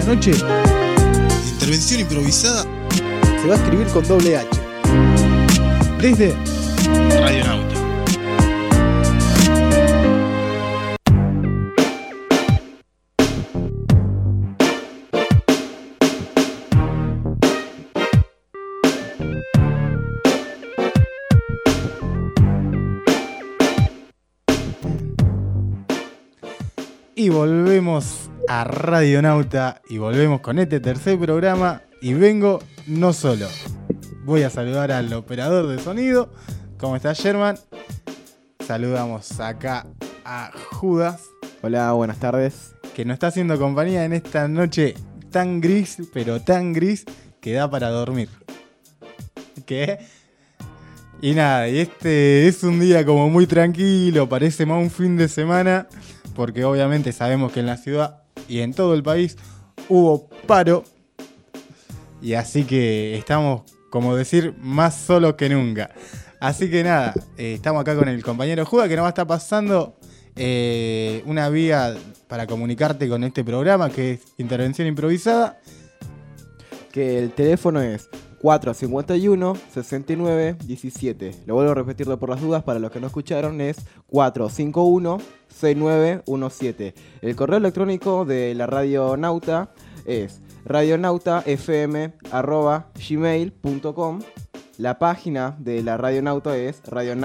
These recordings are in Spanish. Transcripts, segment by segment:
la noche, Intervención improvisada se va a escribir con doble H. Desde Radionauta. Y volvemos a Radionauta y volvemos con este tercer programa y vengo no solo. Voy a saludar al operador de sonido. ¿Cómo está, Sherman? Saludamos acá a Judas. Hola, buenas tardes. Que nos está haciendo compañía en esta noche tan gris, pero tan gris que da para dormir. ¿Qué? Y nada, y este es un día como muy tranquilo, parece más un fin de semana, porque obviamente sabemos que en la ciudad y en todo el país hubo paro, y así que estamos, como decir, más solos que nunca. Así que nada, estamos acá con el compañero Juda, que nos va a estar pasando una vía para comunicarte con este programa, que es Intervención Improvisada. Que el teléfono es 451-69-17. Lo vuelvo a repetir por las dudas, para los que no escucharon, es 451-6917. El correo electrónico de la Radionauta es radionautafm@gmail.com. La página de la Radionauta es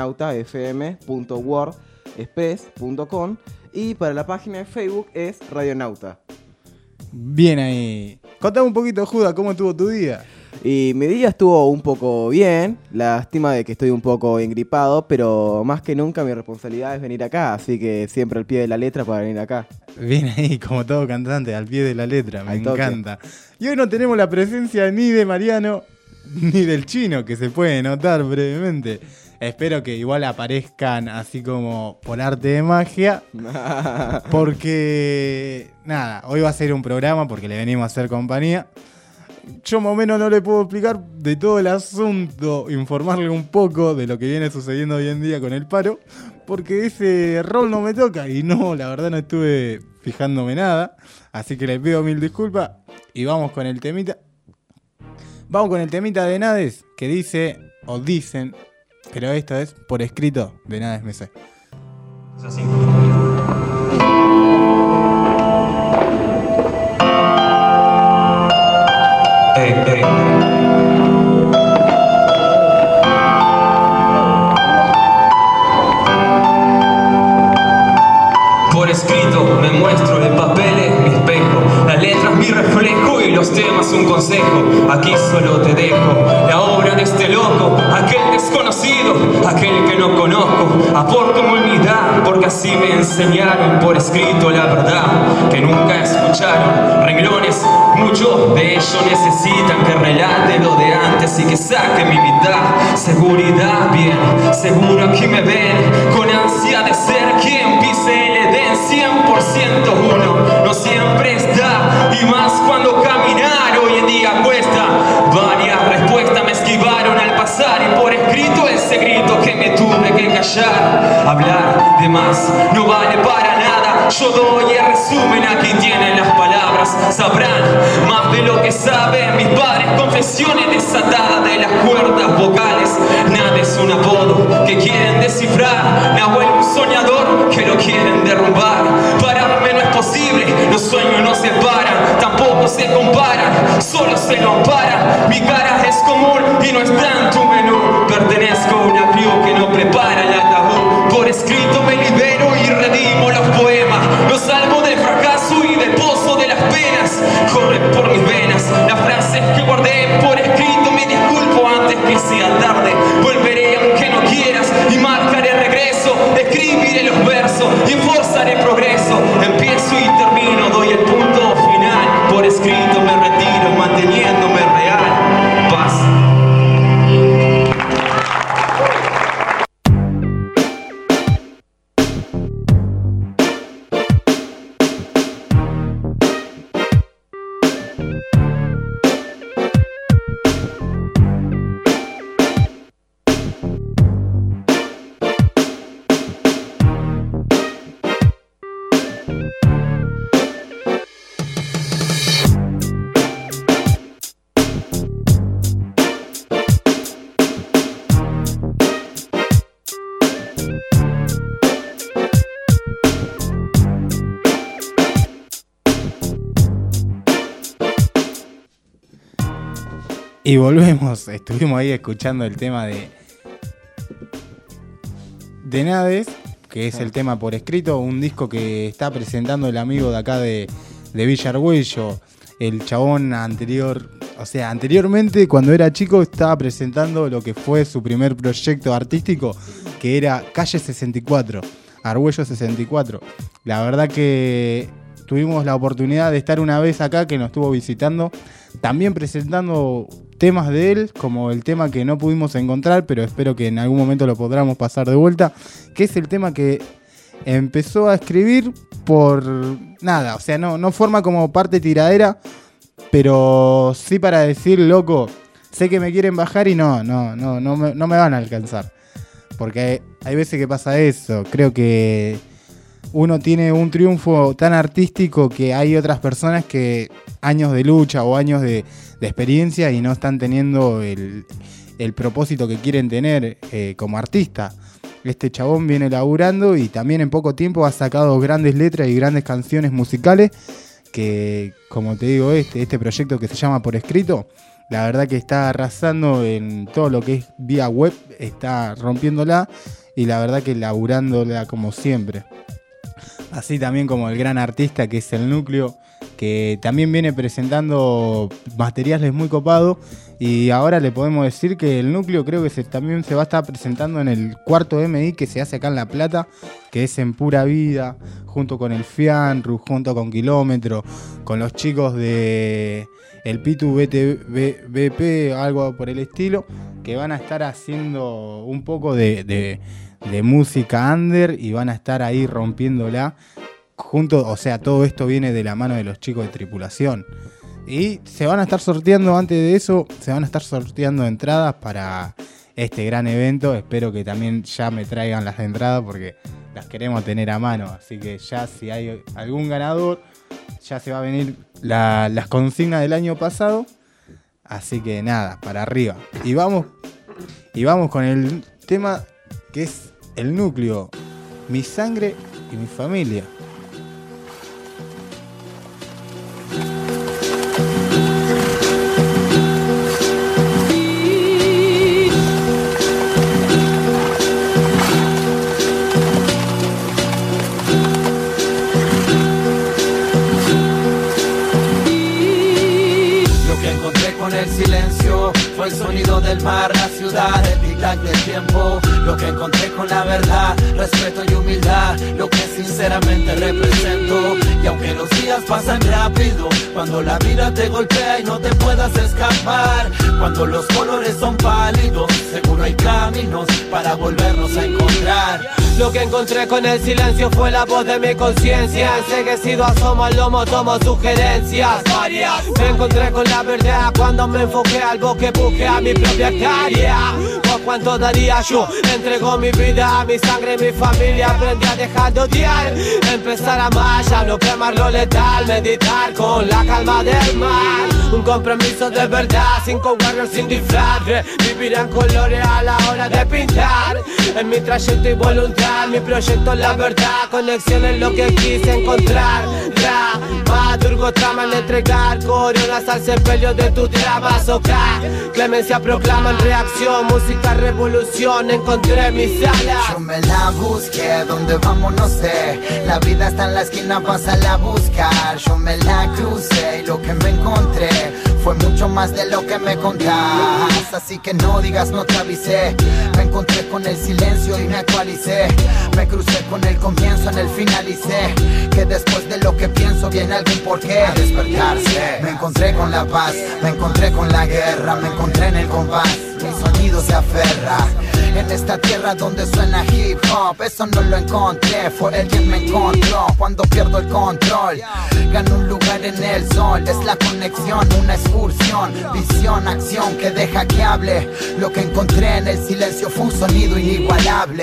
radionautafm.wordpress.com. Y para la página de Facebook es Radionauta. Bien ahí. Contame un poquito, Juda, ¿cómo estuvo tu día? Y mi día estuvo un poco bien, lástima de que estoy un poco engripado, pero más que nunca mi responsabilidad es venir acá, así que siempre al pie de la letra para venir acá. Bien ahí, como todo cantante, al pie de la letra, me encanta. Y hoy no tenemos la presencia ni de Mariano ni del Chino, que se puede notar brevemente. Espero que igual aparezcan así como por arte de magia, porque nada, hoy va a ser un programa porque le venimos a hacer compañía. Yo más o menos no le puedo explicar de todo el asunto, informarle un poco de lo que viene sucediendo hoy en día con el paro, porque ese rol no me toca y no, la verdad no estuve fijándome nada, así que le pido mil disculpas y vamos con el temita. Vamos con el temita de Nades, que dice, o dicen, pero esto es por escrito de Nades MC. Es así. Por escrito me muestro el papel es mi espejo, las letras mi reflejo y los temas un consejo. Aquí solo te dejo la obra de este loco, aquel desconocido, aquel que no conozco. Aporto mi humildad porque así me enseñaron por escrito la verdad que nunca escucharon. Renglones, muchos de ellos necesitan que relate lo de antes y que saque mi mitad. Seguridad, bien, seguro aquí me ven con ansia de ser quien pise el Edén. 100% uno no siempre está, y más cuando caminar hoy en día cuesta. Varias respuestas me esquivaron al pasar y por escrito ese grito que me tuve que callar. Hablar de más no vale para nada, yo doy el resumen, aquí tienen las palabras. Sabrán más de lo que saben mis padres, confesiones desatadas de las cuerdas vocales. Nada es un apodo que quieren descifrar, Nahuel un soñador que lo quieren derrumbar. Pararme no es posible, los sueños no se paran, tampoco se comparan, solo se lo amparan. Mi cara es común y no está en tu menú, pertenezco a una crew que no prepara el ataúd. Por escrito me libero y redimo los poemas, los salvo del fracaso y del pozo de las penas. Corre por mis venas las frases que guardé por escrito, me disculpo antes que sea tarde. Volveré aunque no quieras y marcaré regreso, escribiré los versos y enforzaré progreso. Empiezo y termino, doy el punto final. Por escrito me retiro manteniéndome real. Paz. Y volvemos, estuvimos ahí escuchando el tema de Nades, que es el tema por escrito, un disco que está presentando el amigo de acá de Villa Argüello, el chabón anterior, o sea, anteriormente cuando era chico estaba presentando lo que fue su primer proyecto artístico, que era Calle 64, Argüello 64. La verdad que tuvimos la oportunidad de estar una vez acá, que nos estuvo visitando, también presentando temas de él, como el tema que no pudimos encontrar, pero espero que en algún momento lo podamos pasar de vuelta, que es el tema que empezó a escribir por nada, o sea, no forma como parte tiradera, pero sí para decir, loco, sé que me quieren bajar y no me van a alcanzar, porque hay veces que pasa eso. Creo que uno tiene un triunfo tan artístico que hay otras personas que años de lucha o años de experiencia y no están teniendo el propósito que quieren tener como artista. Este chabón viene laburando y también en poco tiempo ha sacado grandes letras y grandes canciones musicales que, como te digo, este proyecto que se llama Por Escrito, la verdad que está arrasando en todo lo que es vía web, está rompiéndola y la verdad que laburándola como siempre. Así también como el gran artista que es El Núcleo, que también viene presentando materiales muy copados, y ahora le podemos decir que El Núcleo creo que también se va a estar presentando en el 4º MI que se hace acá en La Plata, que es en Pura Vida, junto con el Fianru, junto con Kilómetro, con los chicos de el Pitu BP, algo por el estilo, que van a estar haciendo un poco de música under y van a estar ahí rompiéndola junto, o sea, todo esto viene de la mano de los chicos de Tripulación. Y se van a estar sorteando, antes de eso, se van a estar sorteando entradas para este gran evento. Espero que también ya me traigan las entradas porque las queremos tener a mano. Así que ya si hay algún ganador, ya se va a venir las consignas del año pasado. Así que nada, para arriba. Y vamos con el tema que es El Núcleo, Mi Sangre y Mi Familia. El silencio fue el sonido del mar, la ciudad, el tic-tac del tiempo. Lo que encontré con la verdad, respeto y humildad, lo que sinceramente represento. Y aunque los días pasan rápido, cuando la vida te golpea y no te puedas escapar, cuando los colores son pálidos, seguro hay caminos para volvernos a encontrar. Lo que encontré con el silencio fue la voz de mi conciencia. Enseguecido asomo al lomo, tomo sugerencias varias. Me encontré con la verdad cuando me enfoqué al bosque, busqué a mi propia hectárea. ¿Por cuánto daría yo? Entrego mi vida, mi sangre, mi familia. Aprendí a dejar de odiar, empezar a amar, ya no quemar lo letal. Meditar con la calma del mar, un compromiso de verdad. 5 warriors sin disfraz, vivirán colores a la hora de pintar. En mi trayecto y voluntad, mi proyecto es la verdad. Conexión es lo que quise encontrar. Dramaturgo trama en entregar coronas al sepelio de tu drama. Socar, clemencia proclama en reacción. Música revolución, encontré mi sala. Yo me la busqué, donde vamos no sé. La vida está en la esquina, pásala a buscar. Yo me la crucé y lo que me encontré fue mucho más de lo que me contás. Así que no digas no te avisé. Me encontré con el silencio y me actualicé. Me crucé con el comienzo, en el finalicé. Que después de lo que pienso viene algún porqué a despertarse. Me encontré con la paz, me encontré con la guerra. Me encontré en el compás, mi sonido se aferra. En esta tierra donde suena hip hop, eso no lo encontré, fue él quien me encontró. Cuando pierdo el control, gano un lugar en el sol. Es la conexión, una excursión, visión, acción que deja que hable. Lo que encontré en el silencio fue un sonido inigualable.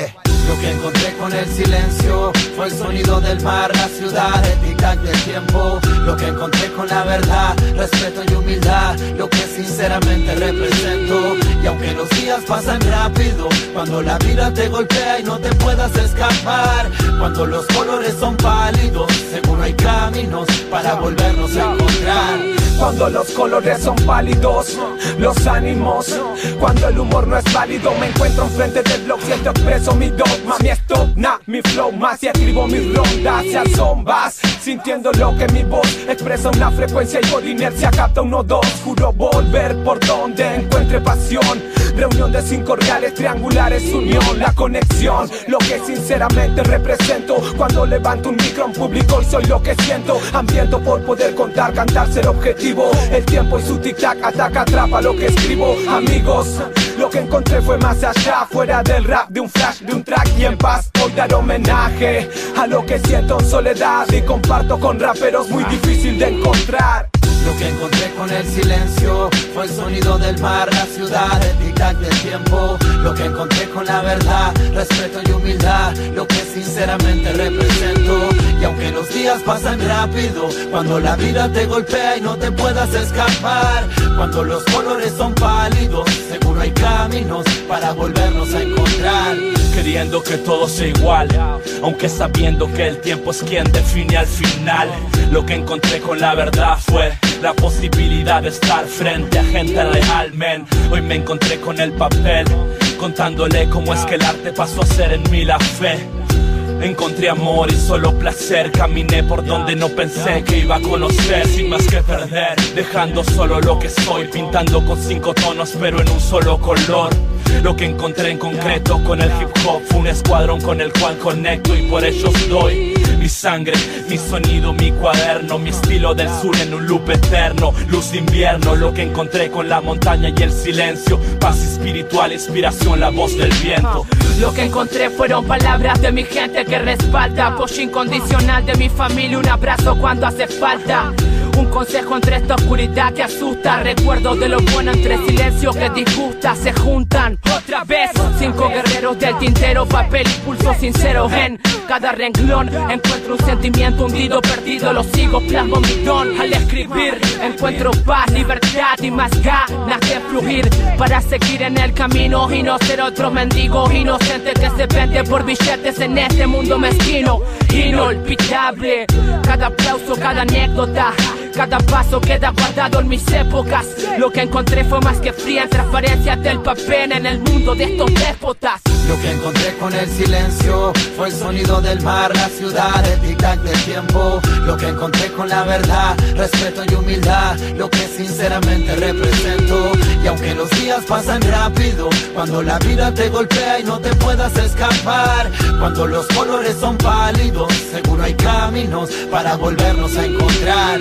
Lo que encontré con el silencio fue el sonido del mar, la ciudad, el tic-tac del tiempo. Lo que encontré con la verdad, respeto y humildad, lo que sinceramente represento. Y aunque los días pasan rápido, cuando la vida te golpea y no te puedas escapar, cuando los colores son pálidos, seguro hay caminos para volvernos a encontrar. Cuando los colores son pálidos, los ánimos, cuando el humor no es válido, me encuentro enfrente del blog, siento expreso mi dogma, mi stop, mi flow más, y escribo mis rondas y asombas, sintiendo lo que mi voz expresa una frecuencia y por inercia capta 1-2, juro volver por donde encuentre pasión, reunión de 5 reales triangulares, unión, la conexión, lo que sinceramente represento, cuando levanto un micro en público y soy lo que siento, hambriento por poder contar, cantar, ser objetivo. El tiempo y su tic-tac ataca, atrapa lo que escribo. Amigos, lo que encontré fue más allá, fuera del rap, de un flash, de un track, y en paz hoy dar homenaje a lo que siento en soledad y comparto con raperos muy difícil de encontrar. Lo que encontré con el silencio fue el sonido del mar, la ciudad, el tic-tac del tiempo. Lo que encontré con la verdad, respeto y humildad, lo que sinceramente represento. Y aunque los días pasan rápido, cuando la vida te golpea y no te puedas escapar, cuando los colores son pálidos, seguro hay caminos para volvernos a encontrar. Queriendo que todo sea igual, aunque sabiendo que el tiempo es quien define al final. Lo que encontré con la verdad fue la posibilidad de estar frente a gente real, men. Hoy me encontré con el papel, contándole cómo es que el arte pasó a ser en mí la fe. Encontré amor y solo placer, caminé por donde no pensé que iba a conocer, sin más que perder, dejando solo lo que soy, pintando con 5 tonos pero en un solo color. Lo que encontré en concreto con el hip hop fue un escuadrón con el cual conecto y por ellos doy mi sangre, mi sonido, mi cuaderno, mi estilo del sur en un loop eterno, luz de invierno. Lo que encontré con la montaña y el silencio, paz espiritual, inspiración, la voz del viento. Lo que encontré fueron palabras de mi gente que respalda, apoyo incondicional de mi familia, un abrazo cuando hace falta. Un consejo entre esta oscuridad que asusta, recuerdos de lo bueno entre silencio que disgusta. Se juntan otra vez 5 guerreros del tintero, papel y pulso sincero. En cada renglón encuentro un sentimiento hundido, perdido, lo sigo, plasmo mi don. Al escribir encuentro paz, libertad y más ganas de fluir para seguir en el camino y no ser otro mendigo inocente que se vende por billetes en este mundo mezquino. Inolvidable, cada aplauso, cada anécdota, cada paso queda guardado en mis épocas. Lo que encontré fue más que fría transparencia del papel en el mundo de estos déspotas. Lo que encontré con el silencio fue el sonido del mar, la ciudad, el tic-tac del tiempo. Lo que encontré con la verdad, respeto y humildad, lo que sinceramente represento. Y aunque los días pasan rápido, cuando la vida te golpea y no te puedas escapar, cuando los colores son pálidos, seguro hay caminos para volvernos a encontrar.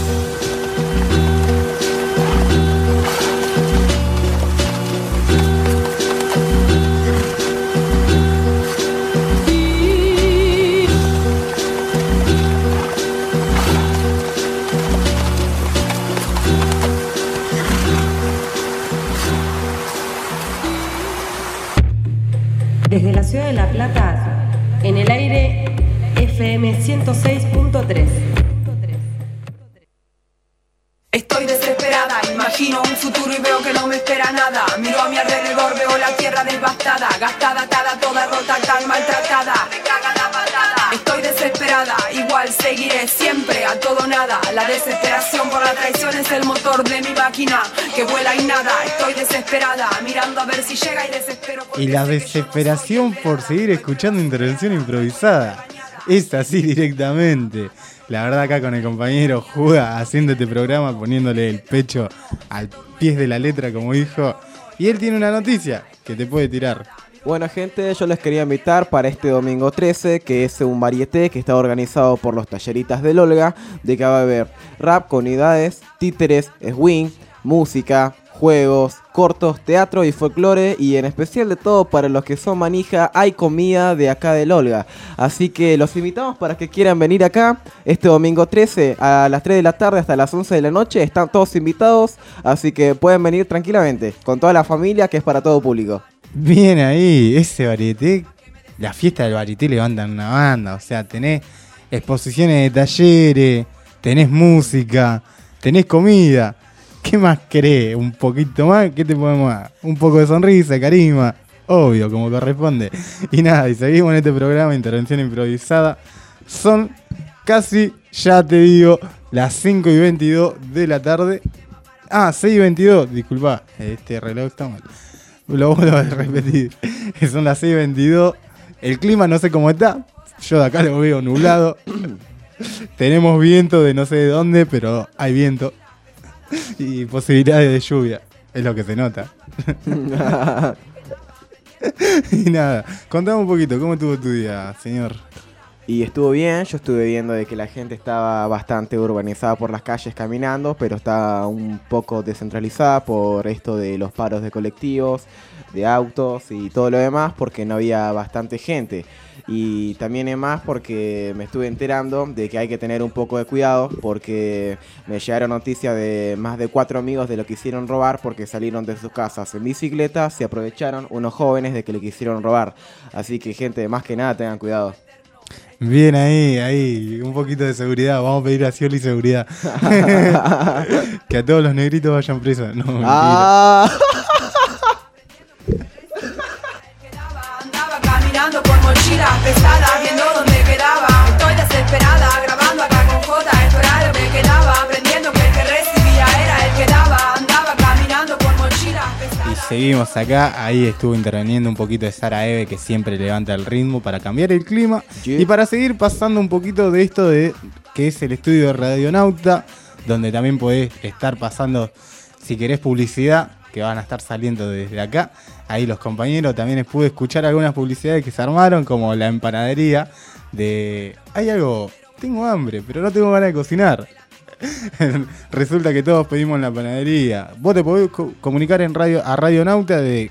Desde la ciudad de La Plata, en el aire FM 106.3. Estoy desesperada, imagino un futuro y veo que no me espera nada. Miro a mi alrededor, veo la tierra devastada, gastada, atada, toda rota, tan maltratada. Me caga la patada. Estoy desesperada, igual seguiré siempre a todo nada. La desesperación por la traición es el motor de mi máquina que vuela y nada. Estoy desesperada, mirando a ver si llega y desespero. Y la desesperación por seguir escuchando intervención improvisada. Es así directamente. La verdad, acá con el compañero Juga haciendo este programa, poniéndole el pecho al pie de la letra, como dijo. Y él tiene una noticia que te puede tirar. Bueno, gente, yo les quería invitar para este domingo 13, que es un varieté que está organizado por los Talleritas del Olga, de que va a haber rap, comunidades, títeres, swing, música, juegos, cortos, teatro y folclore, y en especial de todo para los que son manija, hay comida de acá del Olga. Así que los invitamos para que quieran venir acá este domingo 13 a las 3 de la tarde hasta las 11 de la noche. Están todos invitados, así que pueden venir tranquilamente, con toda la familia, que es para todo público. Bien ahí, ese varieté la fiesta del varieté levantan una banda, o sea, tenés exposiciones de talleres, tenés música, tenés comida. ¿Qué más querés? ¿Un poquito más? ¿Qué te podemos dar? Un poco de sonrisa, carisma, obvio, como corresponde. Y nada, y seguimos en este programa, Intervención Improvisada. Son casi, ya te digo, las 5:22 de la tarde. 6:22, disculpa, este reloj está mal. Lo vuelvo a repetir. Son las 6:22. El clima no sé cómo está. Yo de acá lo veo nublado. Tenemos viento de no sé de dónde, pero hay viento. Y posibilidades de lluvia. Es lo que se nota. Y nada, contame un poquito, ¿cómo estuvo tu día, señor? Y estuvo bien, yo estuve viendo de que la gente estaba bastante urbanizada por las calles caminando, pero está un poco descentralizada por esto de los paros de colectivos, de autos y todo lo demás, porque no había bastante gente. Y también es más porque me estuve enterando de que hay que tener un poco de cuidado, porque me llegaron noticias de más de 4 amigos de lo que hicieron robar, porque salieron de sus casas en bicicleta, se aprovecharon unos jóvenes de que le quisieron robar. Así que gente, más que nada tengan cuidado. Bien ahí, un poquito de seguridad. Vamos a pedir a Scioli seguridad. Que a todos los negritos vayan presos. No, mentira. Andaba caminando por mochilas pesadas, viendo dónde quedaba. Estoy desesperada, grabando acá con J. Esto era lo que quedaba, aprendiendo que el que recibía era el que daba. Andaba caminando por mochilas pesadas. Y seguimos acá, ahí estuvo interviniendo un poquito de Sara Eve, que siempre levanta el ritmo para cambiar el clima. Y para seguir pasando un poquito de esto de que es el estudio de Radionauta, donde también podés estar pasando, si querés, publicidad, que van a estar saliendo desde acá. Ahí los compañeros también pude escuchar algunas publicidades que se armaron, como la empanadería de... Hay algo, tengo hambre, pero no tengo ganas de cocinar. Resulta que todos pedimos la panadería. Vos te podés comunicar en a Radionauta del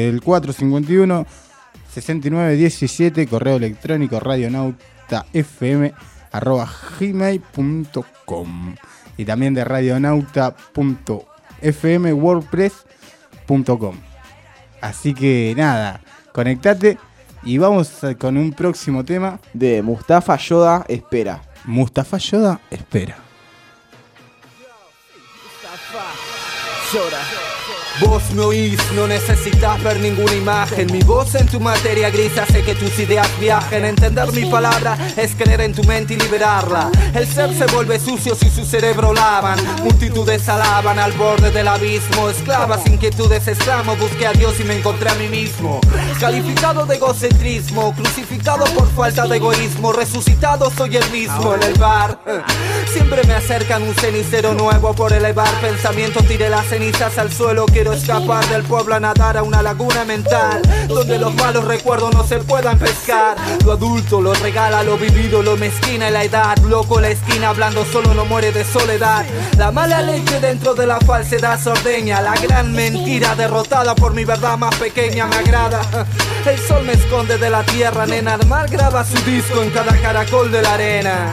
451-6917, correo electrónico radionautafm@gmail.com, y también de radionauta.fmwordpress.com. Así que nada, conectate y vamos con un próximo tema de Mustafa Yoda Espera. Mustafa Yoda Espera. Llora. Vos me oís, no necesitas ver ninguna imagen. Mi voz en tu materia gris hace que tus ideas viajen. Entender mi palabra es creer en tu mente y liberarla. El ser se vuelve sucio si su cerebro lavan. Multitudes alaban al borde del abismo. Esclavas inquietudes exclamo, busqué a Dios y me encontré a mí mismo. Calificado de egocentrismo, crucificado por falta de egoísmo. Resucitado soy el mismo en el bar. Siempre me acercan un cenicero nuevo por elevar pensamiento. Tiré las cenizas al suelo, quiero escapar del pueblo a nadar a una laguna mental donde los malos recuerdos no se puedan pescar. Lo adulto lo regala, lo vivido lo mezquina y la edad. Loco la esquina hablando solo no muere de soledad. La mala leche dentro de la falsedad se ordeña. La gran mentira derrotada por mi verdad más pequeña me agrada. El sol me esconde de la tierra, nena. El mar graba su disco en cada caracol de la arena.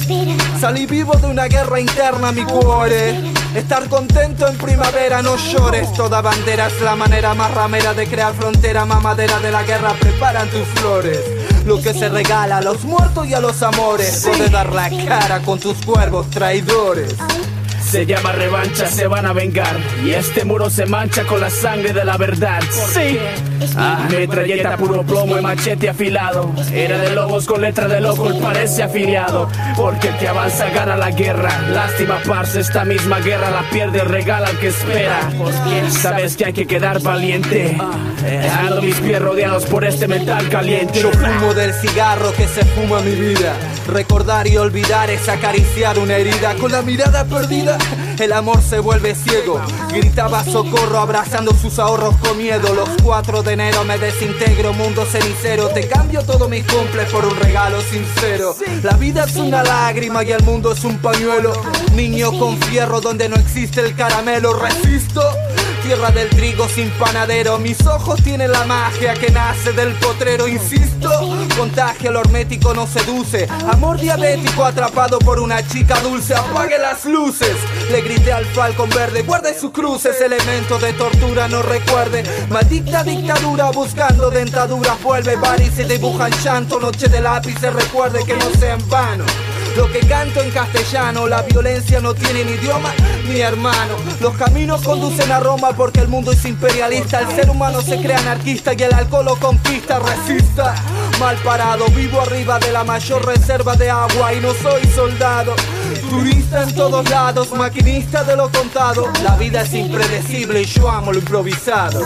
Salí vivo de una guerra interna, mi cuore. Estar contento en primavera, no llores. Toda bandera es la manera más ramera de crear frontera. Mamadera de la guerra, preparan tus flores. Lo que se regala a los muertos y a los amores. Puede dar la cara con tus cuervos traidores. Se llama revancha, se van a vengar. Y este muro se mancha con la sangre de la verdad. Sí. Metralleta, puro plomo y machete afilado. Era de lobos con letra de loco, él parece afiliado. Porque el que avanza gana la guerra. Lástima, parce, esta misma guerra la pierde, regala al que espera. Sabes que hay que quedar valiente. Ando mis pies rodeados por este metal caliente. Yo fumo del cigarro que se fuma mi vida. Recordar y olvidar es acariciar una herida. Con la mirada perdida el amor se vuelve ciego. Gritaba socorro abrazando sus ahorros con miedo. Los 4 de enero me desintegro, mundo cenicero. Te cambio todo mis cumples por un regalo sincero. La vida es una lágrima y el mundo es un pañuelo. Niño con fierro donde no existe el caramelo. Resisto tierra del trigo sin panadero. Mis ojos tienen la magia que nace del potrero. Insisto, contagio, lo hermético no seduce. Amor diabético atrapado por una chica dulce. Apague las luces, le grité al falcón verde. Guarde sus cruces, elementos de tortura no recuerde. Maldita dictadura buscando dentaduras. Vuelve bar y se dibujan llanto. Noche de lápices, recuerde que no sea en vano lo que canto en castellano. La violencia no tiene ni idioma ni hermano. Los caminos conducen a Roma porque el mundo es imperialista. El ser humano se crea anarquista y el alcohol lo conquista. Resista, mal parado, vivo arriba de la mayor reserva de agua y no soy soldado. Turista en todos lados, maquinista de lo contado. La vida es impredecible y yo amo lo improvisado.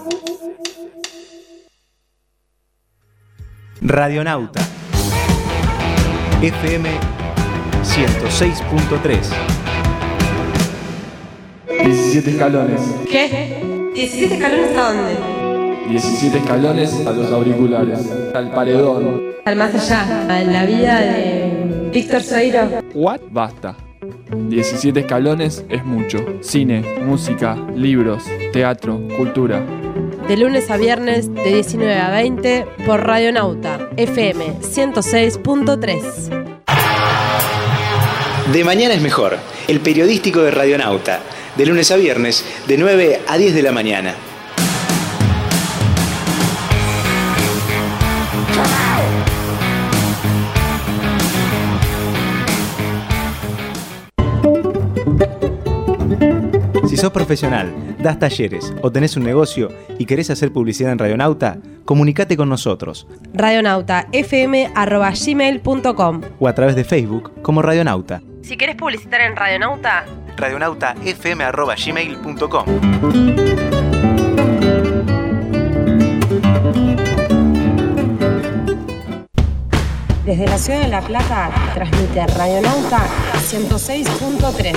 Radionauta FM 106.3. 17 escalones. ¿Qué? ¿17 escalones a dónde? 17 escalones a los auriculares, al paredón. Al más allá, a la vida de Víctor Sueiro. ¿What? Basta. 17 escalones es mucho. Cine, música, libros, teatro, cultura. De lunes a viernes, de 19 a 20, por Radionauta, FM 106.3. De mañana es mejor, el periodístico de Radionauta. De lunes a viernes, de 9 a 10 de la mañana. Si sos profesional, das talleres o tenés un negocio y querés hacer publicidad en Radionauta, comunicate con nosotros. radionautafm@gmail.com O a través de Facebook como Radionauta. Si querés publicitar en Radionauta, radionautafm@gmail.com. Desde la ciudad de La Plata, transmite Radionauta 106.3.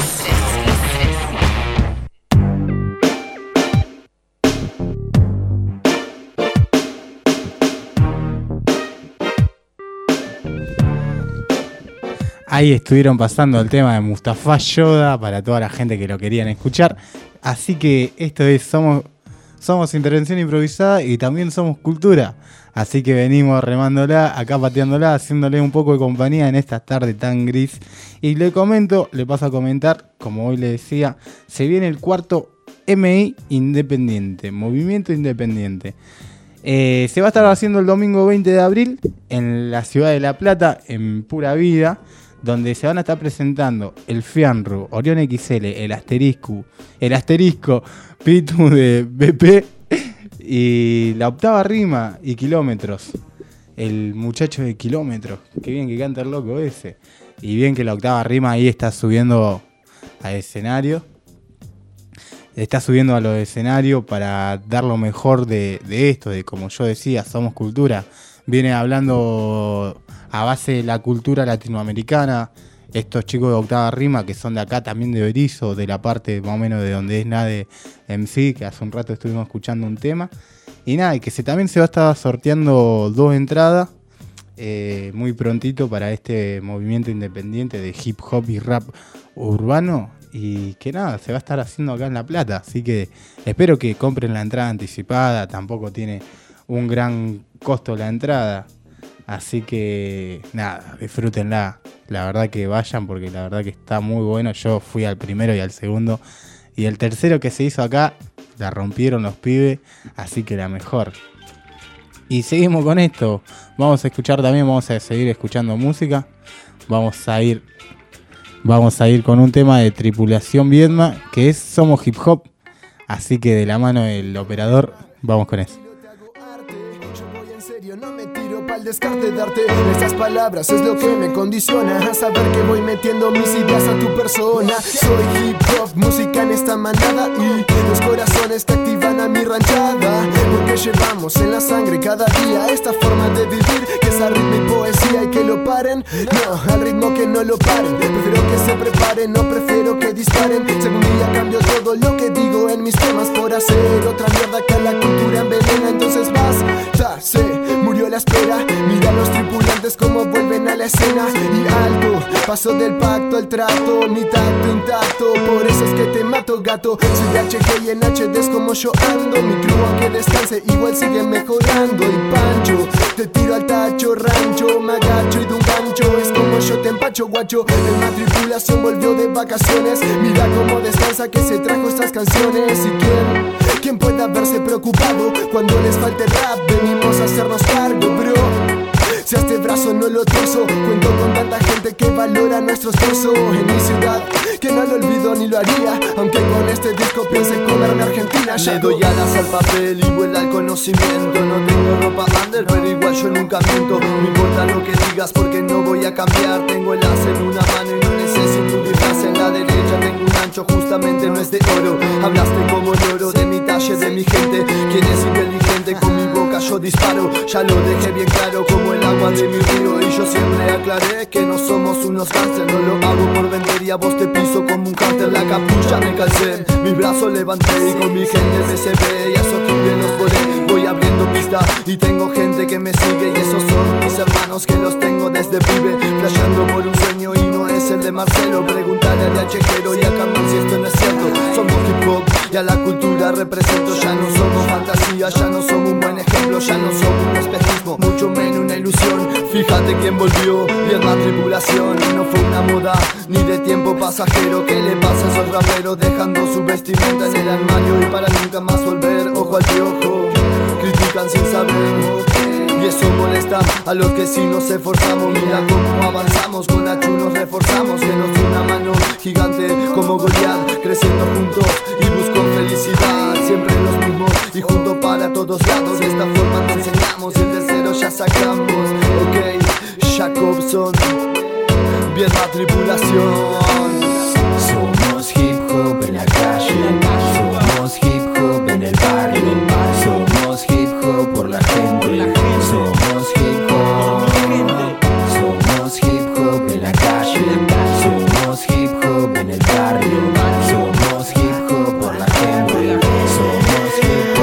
Ahí estuvieron pasando el tema de Mustafa Yoda para toda la gente que lo querían escuchar. Así que esto es Somos Intervención Improvisada y también somos Cultura. Así que venimos remándola, acá pateándola, haciéndole un poco de compañía en esta tarde tan gris. Y le paso a comentar, como hoy le decía, se viene el cuarto MI Independiente, Movimiento Independiente. Se va a estar haciendo el domingo 20 de abril en la ciudad de La Plata, en Pura Vida, donde se van a estar presentando el Fianru, Orión XL, el Asterisco, Pitu de BP y la Octava Rima y Kilómetros. El muchacho de Kilómetros, qué bien que canta el loco ese. Y bien que la Octava Rima ahí está subiendo al escenario. Está subiendo a los escenarios para dar lo mejor de esto, de como yo decía, somos cultura. Viene hablando a base de la cultura latinoamericana. Estos chicos de Octava Rima, que son de acá también de Berizo, de la parte más o menos de donde es Nade MC, que hace un rato estuvimos escuchando un tema. Y nada, y que también se va a estar sorteando 2 entradas muy prontito para este movimiento independiente de hip hop y rap urbano. Y que nada, se va a estar haciendo acá en La Plata. Así que espero que compren la entrada anticipada. Tampoco tiene un gran costo la entrada. Así que nada, disfrútenla. La verdad que vayan porque la verdad que está muy bueno. Yo fui al primero y al segundo. Y el tercero que se hizo acá, la rompieron los pibes. Así que la mejor. Y seguimos con esto. Vamos a escuchar también, vamos a seguir escuchando música. Vamos a ir con un tema de Tripulación Viedma, que es Somos Hip Hop. Así que de la mano del operador, vamos con eso. Pa'l descarte darte esas palabras es lo que me condiciona a saber que voy metiendo mis ideas a tu persona. Soy hip hop, música en esta manada y los corazones que activan a mi ranchada. Porque llevamos en la sangre cada día esta forma de vivir, que es a ritmo y poesía y que lo paren. No, al ritmo que no lo paren. Prefiero que se preparen, no prefiero que disparen. Según día cambio todo lo que digo en mis temas por hacer otra mierda que a la cultura envenena. Entonces basta, se murió la espera. Mira a los tripulantes como vuelven a la escena. Y algo Paso del pacto al trato, mi tacto intacto. Por eso es que te mato, gato. Si de HG y en HD es como yo ando. Mi crew aunque descanse igual sigue mejorando. Y Pancho, te tiro al tacho, rancho. Me agacho y de un gancho es como yo te empacho, guacho. En matriculación volvió de vacaciones. Mira cómo descansa que se trajo estas canciones. ¿Y quién puede haberse preocupado cuando les falte rap? Venimos a hacernos cargo, bro. Si a este brazo no lo trozo, cuento con tanta gente que valora nuestro esfuerzo. En mi ciudad, que no lo olvido ni lo haría, aunque con este disco piense comerme Argentina. Le doy alas al papel y vuela al conocimiento. No tengo ropa under, pero igual yo nunca miento. No importa lo que digas porque no voy a cambiar. Tengo el as en una mano y no necesito un disfraz en la derecha. Tengo un ancho, justamente no es de oro. Hablaste como loro de mi talle, de mi gente. ¿Quién es inteligente? Con mi boca yo disparo. Ya lo dejé bien claro como el agua de mi río. Y yo siempre aclaré que no somos unos cáncer. No lo hago por vender y a vos te piso como un cáncer. La capucha me calcé, mi brazo levanté y con mi gente me se ve. Y a esos que los podé, voy abriendo pista y tengo gente que me sigue. Y esos son mis hermanos que los tengo desde pibe. Flasheando por un sueño y no es el de Marcelo. Preguntarle al HGero y a Camán si esto no es cierto. Somos hip hop y a la cultura represento. Ya no somos fantasía, ya no somos un buen ejemplo. Ya no somos un espejismo, mucho menos una ilusión. Fíjate quién volvió y en la tribulación. Y no fue una moda ni de tiempo pasajero. ¿Qué le pasa a esos raperos dejando su vestimenta en el armario y para nunca más volver? Ojo al piojo, critican sin saber. Y eso molesta a los que sí nos esforzamos. Mira cómo avanzamos, con Nachu nos reforzamos. Que nos dio una mano gigante como Goliat, creciendo juntos y busco felicidad. Siempre los mismos y juntos para todos lados. De esta forma te enseñamos y el tercero ya sacamos. Ok, Jacobson, bien la tripulación. Somos hip hop en la calle, somos hip hop en el barrio, somos hip hop por la gente, somos hip hop, somos hip hop en la calle, somos hip hop en el barrio, somos hip hop por la gente, somos hip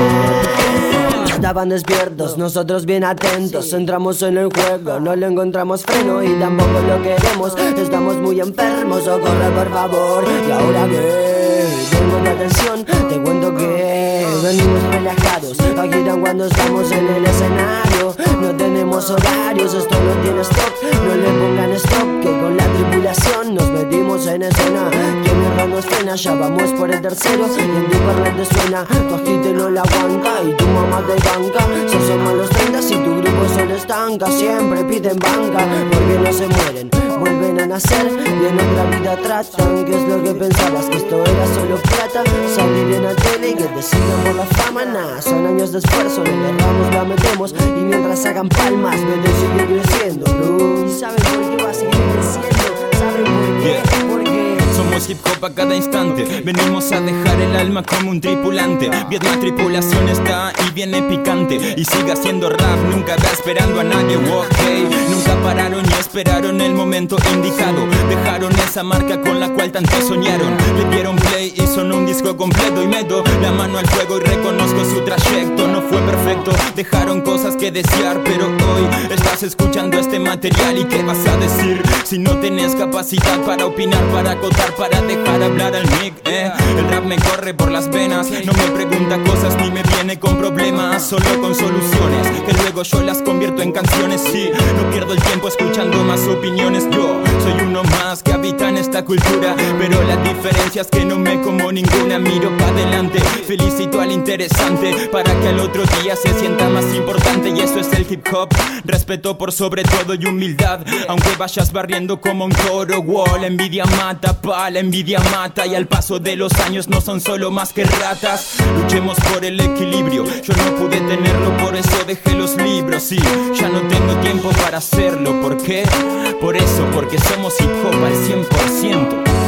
hop. Estaban despiertos, nosotros bien atentos. Entramos en el juego, no le encontramos freno y tampoco lo queremos. Estamos muy enfermos, socorre por favor. Y ahora que tengo tu atención, te cuento que venimos relajados. Agitan cuando estamos en el escenario. No tenemos horarios, esto no tiene stop. No le pongan stop, que con la tripulación nos metimos en escena. Que mierda nos frena, ya vamos por el tercero. Y en tu internet te suena, tu agite no la aguanta y tu mamá te banca. Se asoman los 30 si tu grupo solo estanca. Siempre piden banca, porque no se mueren, vuelven a nacer y en otra vida tratan. ¿Qué es lo que pensabas? Que esto era solo plata, salir en la tele y que te sigan por la fama. Nah, son años de esfuerzo, no le erramos, la metemos. Y mientras hagan palmas, bebé sigue creciendo, bro. ¿Y saben por qué va a seguir creciendo? ¿Saben por qué? Porque somos hip hop a cada instante. Venimos a dejar el alma como un tripulante. Bien, la tripulación está y viene picante. Y sigue haciendo rap, nunca va esperando a nadie, ok. Nunca pararon y esperaron el momento indicado. Dejaron esa marca con la cual tanto soñaron. Le dieron play y sonó un disco completo. Y meto la mano al fuego y reconozco su trayecto. No fue perfecto, dejaron cosas que desear. Pero hoy estás escuchando este material. ¿Y qué vas a decir si no tenés capacidad para opinar, para acotar, para dejar hablar al mic? El rap me corre por las venas. No me pregunta cosas ni me viene con problemas, solo con soluciones que luego yo las convierto en canciones. Sí, no pierdo el tiempo escuchando más opiniones. Yo soy uno más que habita en esta cultura, pero la diferencia es que no me como ninguna. Miro pa' adelante, felicito al interesante para que al otro día se sienta más importante. Y eso es el hip hop, respeto por sobre todo y humildad. Aunque vayas barriendo como un toro, wow, la envidia mata, pa, la envidia mata. Y al paso de los años no son solo más que ratas. Luchemos por el equilibrio, yo no pude tenerlo, por eso dejé los libros. Sí, ya no tengo tiempo para hacerlo. ¿Por qué? Por eso, porque somos hip hop al 100%.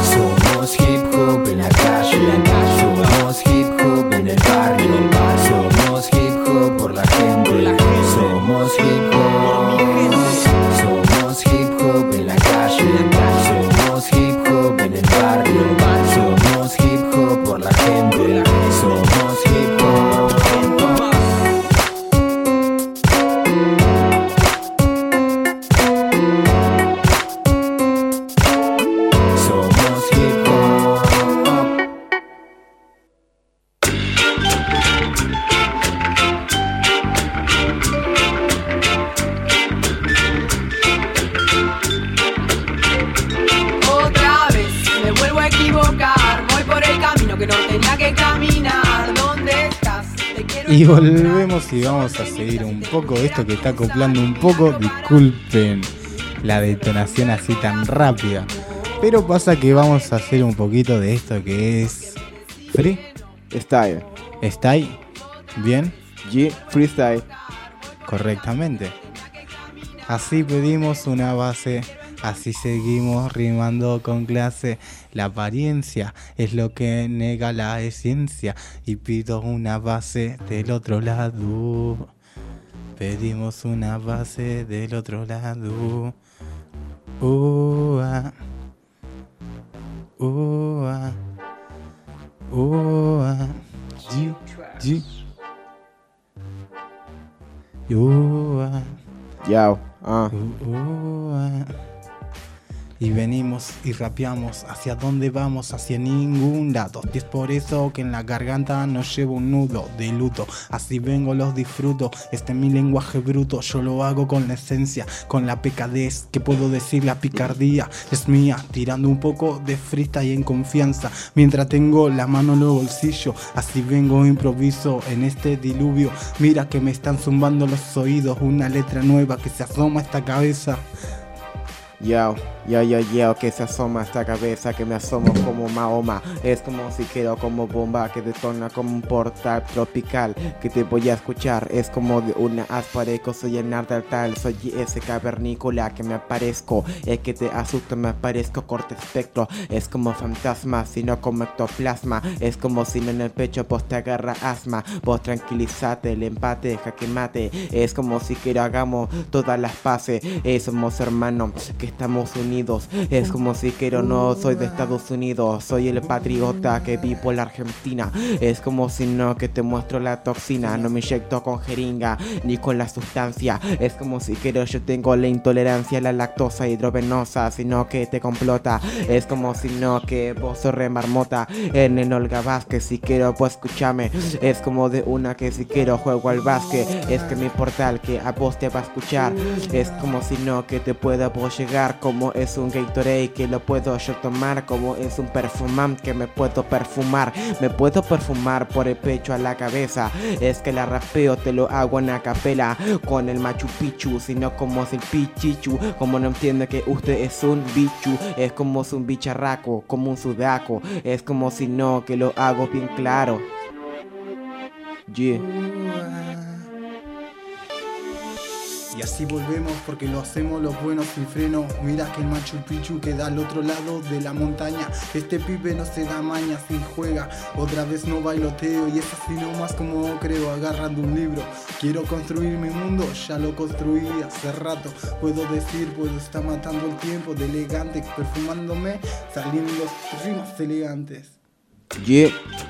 Somos hip hop en la calle, somos hip hop en el barrio, somos hip hop por la gente, somos hip hop, somos hip hop en la calle, somos hip hop en el barrio, somos hip hop por la gente, somos hip hop. Y volvemos y vamos a seguir un poco esto que está acoplando un poco. Disculpen la detonación así tan rápida, pero pasa que vamos a hacer un poquito de esto que es freestyle. ¿Style? ¿Bien? Freestyle. Correctamente. Así pedimos una base, así seguimos rimando con clase. La apariencia es lo que nega la esencia. Y pido una base del otro lado. Pedimos una base del otro lado. Ah. Ah. Ah. G. Yao. Y venimos y rapeamos. ¿Hacia dónde vamos? Hacia ningún lado. Y es por eso que en la garganta no llevo un nudo de luto. Así vengo, los disfruto. Este es mi lenguaje bruto. Yo lo hago con la esencia, con la pecadez. ¿Qué puedo decir? La picardía es mía. Tirando un poco de freestyle en confianza, mientras tengo la mano en el bolsillo. Así vengo, improviso en este diluvio. Mira que me están zumbando los oídos. Una letra nueva que se asoma a esta cabeza. Yo, que se asoma esta cabeza, que me asomo como Mahoma. Es como si quedo como bomba que detona como un portal tropical que te voy a escuchar. Es como de una aspareco, soy el Nardartal, soy ese cavernícola que me aparezco. Es que te asusto, me aparezco corte espectro. Es como fantasma, sino como ectoplasma. Es como si en el pecho vos te agarra asma. Vos tranquilizate, el empate, jaque mate. Es como si quiero hagamos todas las paces. Somos hermanos que estamos unidos. Es como si quiero, no soy de Estados Unidos, soy el patriota que vivo en la Argentina. Es como si no que te muestro la toxina, no me inyecto con jeringa ni con la sustancia. Es como si quiero, yo tengo la intolerancia a la lactosa hidrovenosa, sino que te complota. Es como si no que vos sos re marmota en el Olga Vázquez. Si quiero pues escúchame. Es como de una que si quiero juego al básquet. Es que mi portal que a vos te va a escuchar. Es como si no que te pueda pues llegar. Como es un Gatorade que lo puedo yo tomar. Como es un perfumante que me puedo perfumar. Me puedo perfumar por el pecho a la cabeza. Es que la rapeo te lo hago en acapela con el Machu Picchu, sino como es el Pichichu. Como no entiende que usted es un bichu. Es como es un bicharraco, como un sudaco. Es como si no que lo hago bien claro. Yeah. Y así volvemos porque lo hacemos los buenos sin freno. Mira que el Machu Picchu queda al otro lado de la montaña. Este pibe no se da maña si juega. Otra vez no bailoteo y es así nomás como creo. Agarrando un libro, quiero construir mi mundo. Ya lo construí hace rato. Puedo decir, puedo estar matando el tiempo de elegante, perfumándome, saliendo rimas elegantes. Yeah.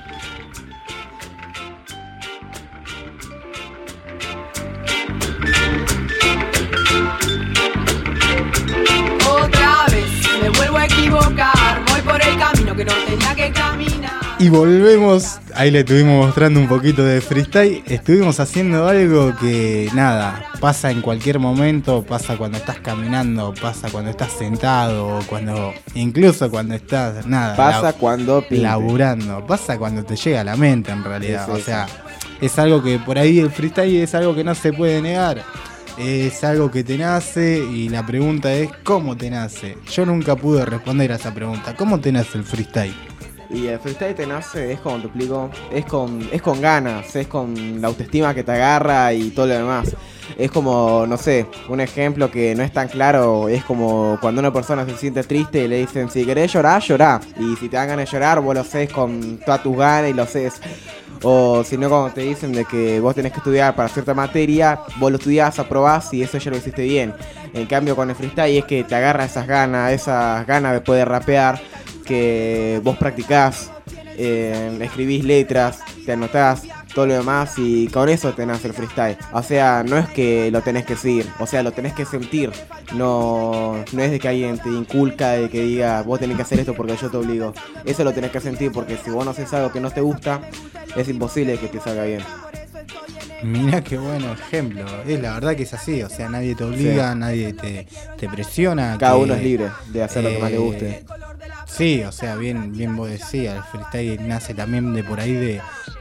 Me vuelvo a equivocar, voy por el camino que no tenía que caminar. Y volvemos, ahí le estuvimos mostrando un poquito de freestyle. Estuvimos haciendo algo que nada, pasa en cualquier momento, pasa cuando estás caminando, pasa cuando estás sentado, incluso cuando estás pasa cuando laburando, pasa cuando te llega a la mente en realidad. O sea, es algo que por ahí el freestyle es algo que no se puede negar. Es algo que te nace y la pregunta es ¿cómo te nace? Yo nunca pude responder a esa pregunta. ¿Cómo te nace el freestyle? Y el freestyle te nace, es como te explico, es con ganas, es con la autoestima que te agarra y todo lo demás. Es como, no sé, un ejemplo que no es tan claro, es como cuando una persona se siente triste y le dicen si querés llorar, llorá. Y si te dan ganas de llorar, vos lo haces con todas tus ganas y lo haces. O si no, cuando te dicen de que vos tenés que estudiar para cierta materia, vos lo estudiás, aprobás y eso ya lo hiciste bien. En cambio con el freestyle es que te agarra esas ganas de poder rapear, que vos practicás, escribís letras, te anotás, todo lo demás y con eso te nace el freestyle. O sea, no es que lo tenés que seguir, o sea, lo tenés que sentir. No es de que alguien te inculca, de que diga vos tenés que hacer esto porque yo te obligo. Eso lo tenés que sentir porque si vos no haces algo que no te gusta, es imposible que te salga bien. Mira qué bueno ejemplo. Es la verdad que es así, o sea, nadie te obliga, nadie te presiona. Cada uno es libre de hacer lo que más le guste. Sí, o sea, bien vos decías, el freestyle nace también de por ahí de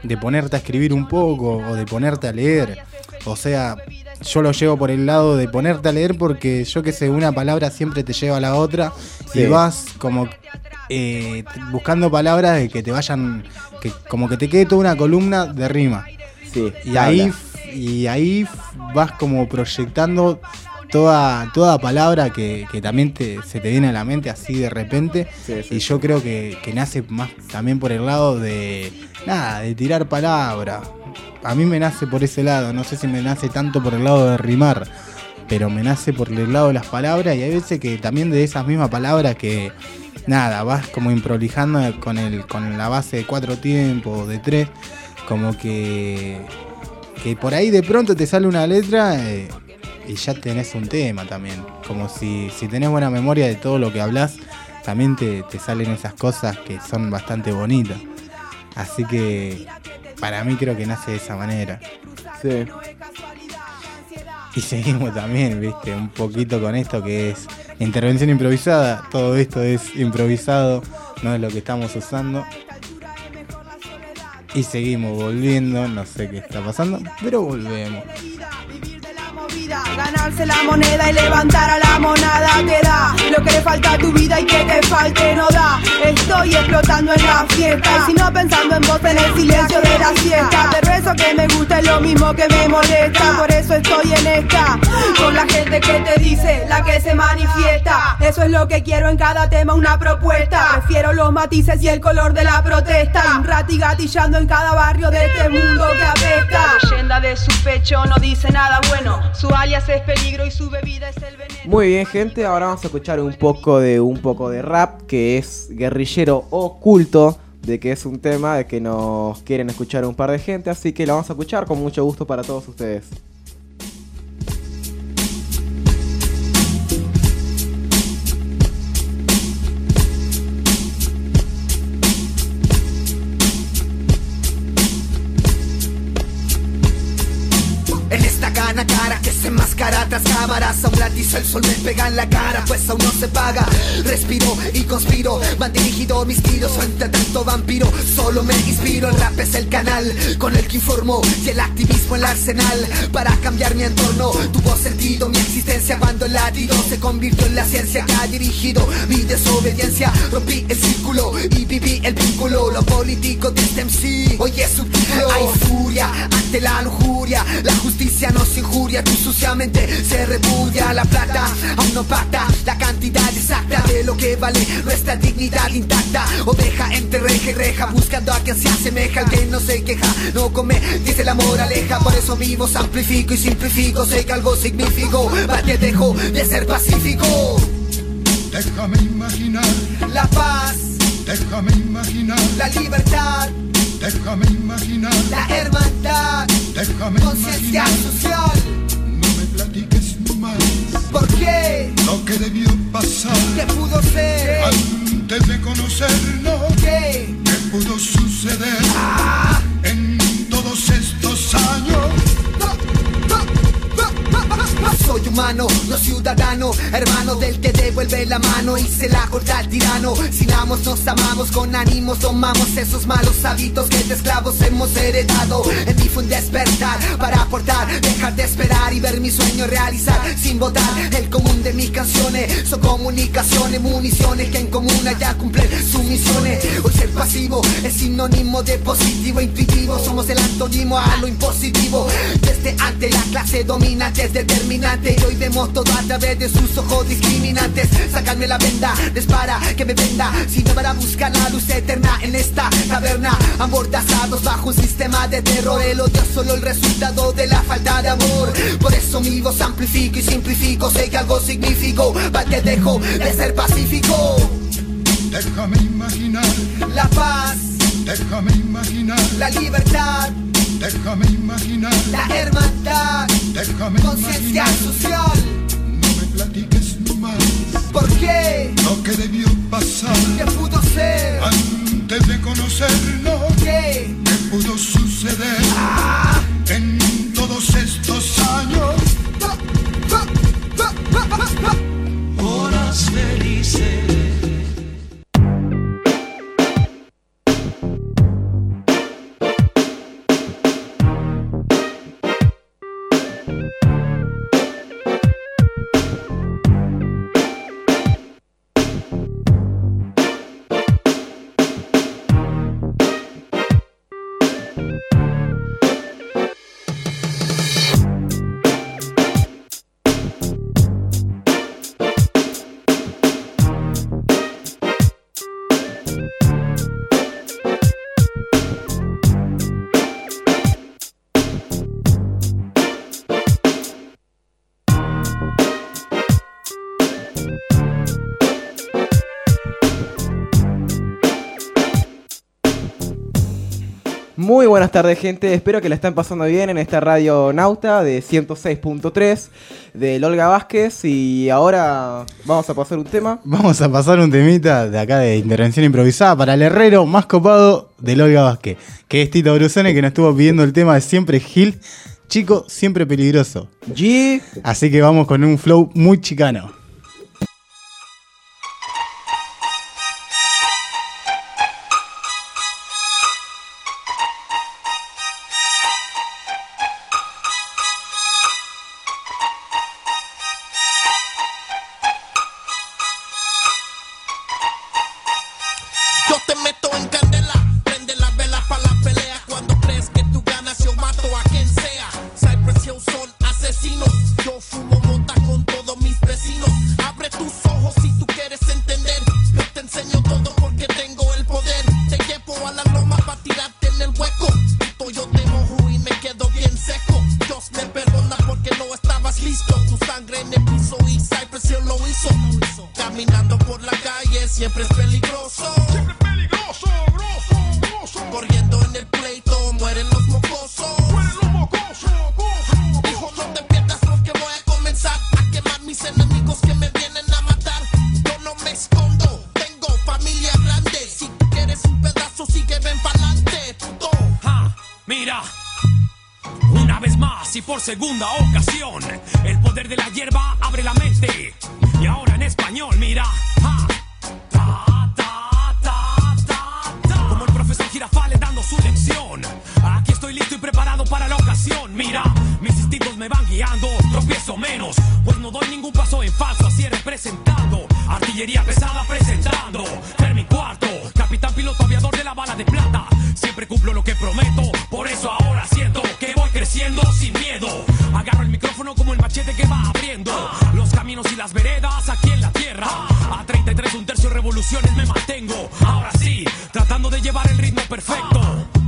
de ponerte a escribir un poco o de ponerte a leer. O sea, yo lo llevo por el lado de ponerte a leer porque yo que sé, una palabra siempre te lleva a la otra y vas como buscando palabras de que te vayan, que como que te quede toda una columna de rima. Sí, y ahí vas como proyectando toda palabra que también se te viene a la mente así de repente. Y yo creo que nace más también por el lado de tirar palabras. A mí me nace por ese lado, no sé si me nace tanto por el lado de rimar, pero me nace por el lado de las palabras, y hay veces que también de esas mismas palabras que vas como improlijando con la base de 4 tiempos, de 3, como que por ahí de pronto te sale una letra y ya tenés un tema también. Como si tenés buena memoria de todo lo que hablas, también te salen esas cosas que son bastante bonitas. Así que para mí creo que nace de esa manera. Sí. Y seguimos también, viste, un poquito con esto que es intervención improvisada. Todo esto es improvisado, no es lo que estamos usando. Y seguimos volviendo, no sé qué está pasando, pero volvemos. Ganarse la moneda y levantar a la monada te da lo que le falta a tu vida y que te falte no da. Estoy explotando en la fiesta y si no pensando en vos en el silencio de la siesta. Pero eso que me gusta es lo mismo que me molesta, por eso estoy en esta con la gente que te dice, la que se manifiesta. Eso es lo que quiero en cada tema, una propuesta. Prefiero los matices y el color de la protesta. Un rati gatillando en cada barrio de este mundo que apesta. La leyenda de su pecho no dice nada bueno. Su alias es peligro y su bebida es el veneno. Muy bien, gente, ahora vamos a escuchar un poco de rap, que es Guerrillero Oculto, de que es un tema de que nos quieren escuchar un par de gente, así que lo vamos a escuchar con mucho gusto para todos ustedes. Cara que se enmascara tras cámaras, a un gratizo el sol me pega en la cara, pues aún no se paga. Respiro y conspiro, van dirigidos mis tiros, frente a tanto vampiro, solo me inspiro. El rap es el canal con el que informo y el activismo el arsenal para cambiar mi entorno. Tuvo sentido mi existencia cuando el latido se convirtió en la ciencia que ha dirigido mi desobediencia. Rompí el círculo y viví el vínculo, lo político de este MC hoy es subtítulo. Hay furia ante la lujuria, la justicia no se injuria, tú suciamente se repudia. La plata aún no pacta la cantidad exacta de lo que vale nuestra dignidad intacta. Oveja entre reja y reja, buscando a quien se asemeja. El que no se queja, no come, dice la moraleja. Por eso vivo, amplifico y simplifico. Sé que algo significo, va que dejo de ser pacífico. Déjame imaginar la paz, déjame imaginar la libertad, déjame imaginar la hermandad, déjame conciencia social. No me platiques más. ¿Por qué? Lo que debió pasar. ¿Qué pudo ser? Antes de conocernos. ¿Qué? ¿Qué pudo suceder? En todos estos años. Soy humano, no ciudadano, hermano del que devuelve la mano y se la corta al tirano. Sin amos nos amamos, con ánimos tomamos esos malos hábitos que de esclavos hemos heredado. En mí fue un despertar para aportar, dejar de esperar y ver mi sueño realizar sin votar. El común de mis canciones son comunicaciones, municiones que en común allá cumplen sus misiones. Hoy ser pasivo es sinónimo de positivo, intuitivo, somos el antónimo a lo impositivo. Desde ante la clase dominante es determinante y hoy vemos todo a través de sus ojos discriminantes. Sácame la venda, dispara, que me venda, si no para buscar la luz eterna en esta caverna. Amordazados bajo un sistema de terror, el odio es solo el resultado de la falta de amor. Por eso mi voz amplifico y simplifico, sé que algo significo, para que dejo de ser pacífico. Déjame imaginar la paz, déjame imaginar la libertad, déjame imaginar la hermandad, déjame conciencia social. No me platiques más. ¿Por qué? Lo que debió pasar. ¿Qué pudo ser? Antes de conocernos. ¿Qué? ¿Qué pudo suceder? En todos estos años. Horas felices. Muy buenas tardes, gente. Espero que la estén pasando bien en esta Radio Nauta de 106.3 de Olga Vázquez. Y ahora vamos a pasar un tema. Vamos a pasar un temita de acá de intervención improvisada para el herrero más copado de Olga Vázquez, que es Tito Brusone, que nos estuvo pidiendo el tema de Siempre Gil, chico, siempre peligroso. G. Así que vamos con un flow muy chicano. Segunda ocasión, el poder de la hierba abre la mente. Y ahora en español, mira. Como el profesor Girafales dando su lección. Aquí estoy listo y preparado para la ocasión. Mira, mis instintos me van guiando. Tropiezo menos, pues no doy ningún paso en falso. Así representando, artillería pesada presentando. Fermi Cuarto, capitán piloto aviador de la bala de plata. Siempre cumplo lo que prometo, por eso ahora siento que voy creciendo sin miedo. Agarro el micrófono como el machete que va abriendo los caminos y las veredas aquí en la tierra. A 33 1/3 revoluciones me mantengo. Ahora sí, tratando de llevar el ritmo perfecto.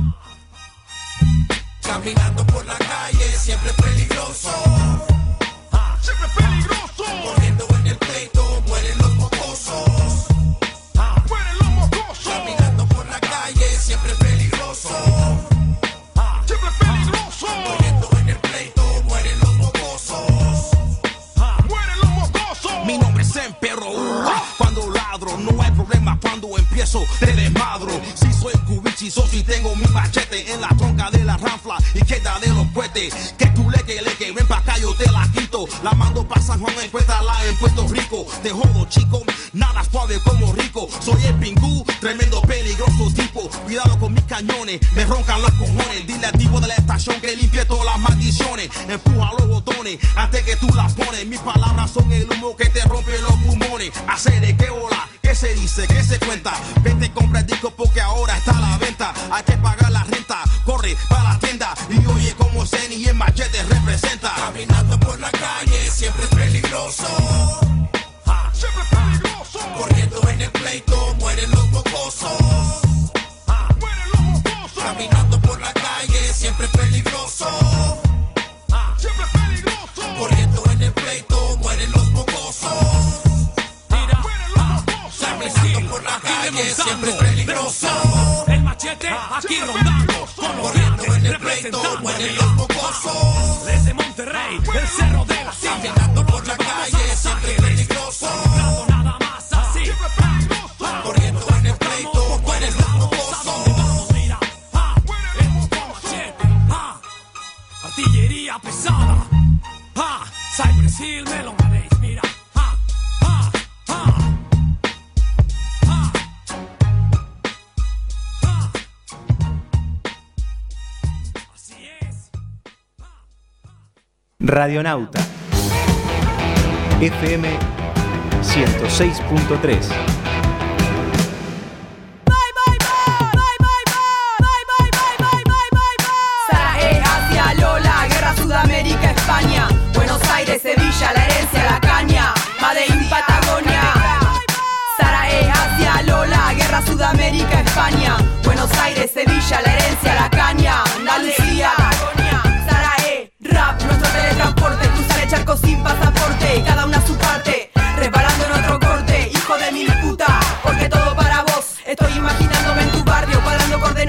Caminando por la calle, siempre peligroso. Siempre peligroso. Corriendo en el pleito, mueren los mocosos. Mueren los mocosos. Caminando por la calle, siempre peligroso. Siempre peligroso. Corriendo en el pleito, mueren los mocosos. Mueren los mocosos. Mi nombre es Emperro. Cuando ladro, no hay problema. Cuando empiezo, te desmadro. Si soy cubichizoso y tengo mi machete en la tronca de la ranfla y queda de los cohetes. Que tú le ven pa' acá, yo te la quito. La mando pa' San Juan, encuéntrala en Puerto Rico. Te jodo, chico, nada suave como rico. Soy el pingú, tremendo peligroso tipo. Cuidado con mis cañones, me roncan los cojones. Dile al tipo de la estación que limpie todas las maldiciones. Empuja los botones antes que tú las pones. Mis palabras son el humo que te rompe los pulmones. Hacer de qué bola, qué se dice, qué se cuenta. Vete, compra el disco porque ahora está a la venta. Hay que pagar la renta, corre para la tienda. Y oye como Zen y el machete representa. Caminando por la calle, siempre es peligroso. Siempre es peligroso. Corriendo en el pleito, mueren los mocosos. Mueren los mocosos. Caminando por la calle, siempre es peligroso. Siempre es peligroso. Corriendo en el pleito, mueren los mocosos. Mueren los mocosos. Caminando por la calle, siempre es peligroso. El machete aquí rondando. Corriendo en el pleito, mueren los mocosos. Desde Monterrey, el cerro de la silla. Caminando por la calle, siempre es peligroso. Nada más así. Corriendo en el pleito, mueren los mocosos. Mira, el machete, artillería pesada. Cypress Hill, Melon Blaze, mira. Radionauta FM 106.3. Saraje, Asia, Lola, Guerra Sudamérica, España, Buenos Aires, Sevilla, la herencia, la caña, Made in Patagonia. Saraje, Asia, Lola, Guerra Sudamérica, España, Buenos Aires, Sevilla, la herencia, la caña, Andalucía. Saraje, rap, nuestro teletransporte, cruzar el charco sin pasaporte, cada una a su parte, reparando en otro corte, hijo de mil puta, porque todo para vos, estoy imaginándome en tu barrio, cuadrando coordenadas más allá.